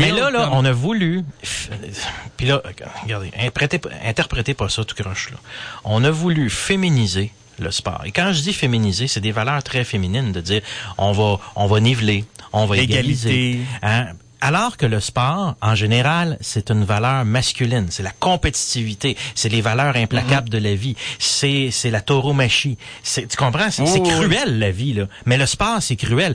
Mais là, on a voulu... Puis là, regardez, interprétez pas ça tout croche, là. On a voulu féminiser le sport. Et quand je dis féminiser, c'est des valeurs très féminines de dire on va niveler, on va égaliser. Hein? Alors que le sport, en général, c'est une valeur masculine. C'est la compétitivité. C'est les valeurs implacables de la vie. C'est la tauromachie. Tu comprends? C'est cruel, la vie, là. Mais le sport, c'est cruel.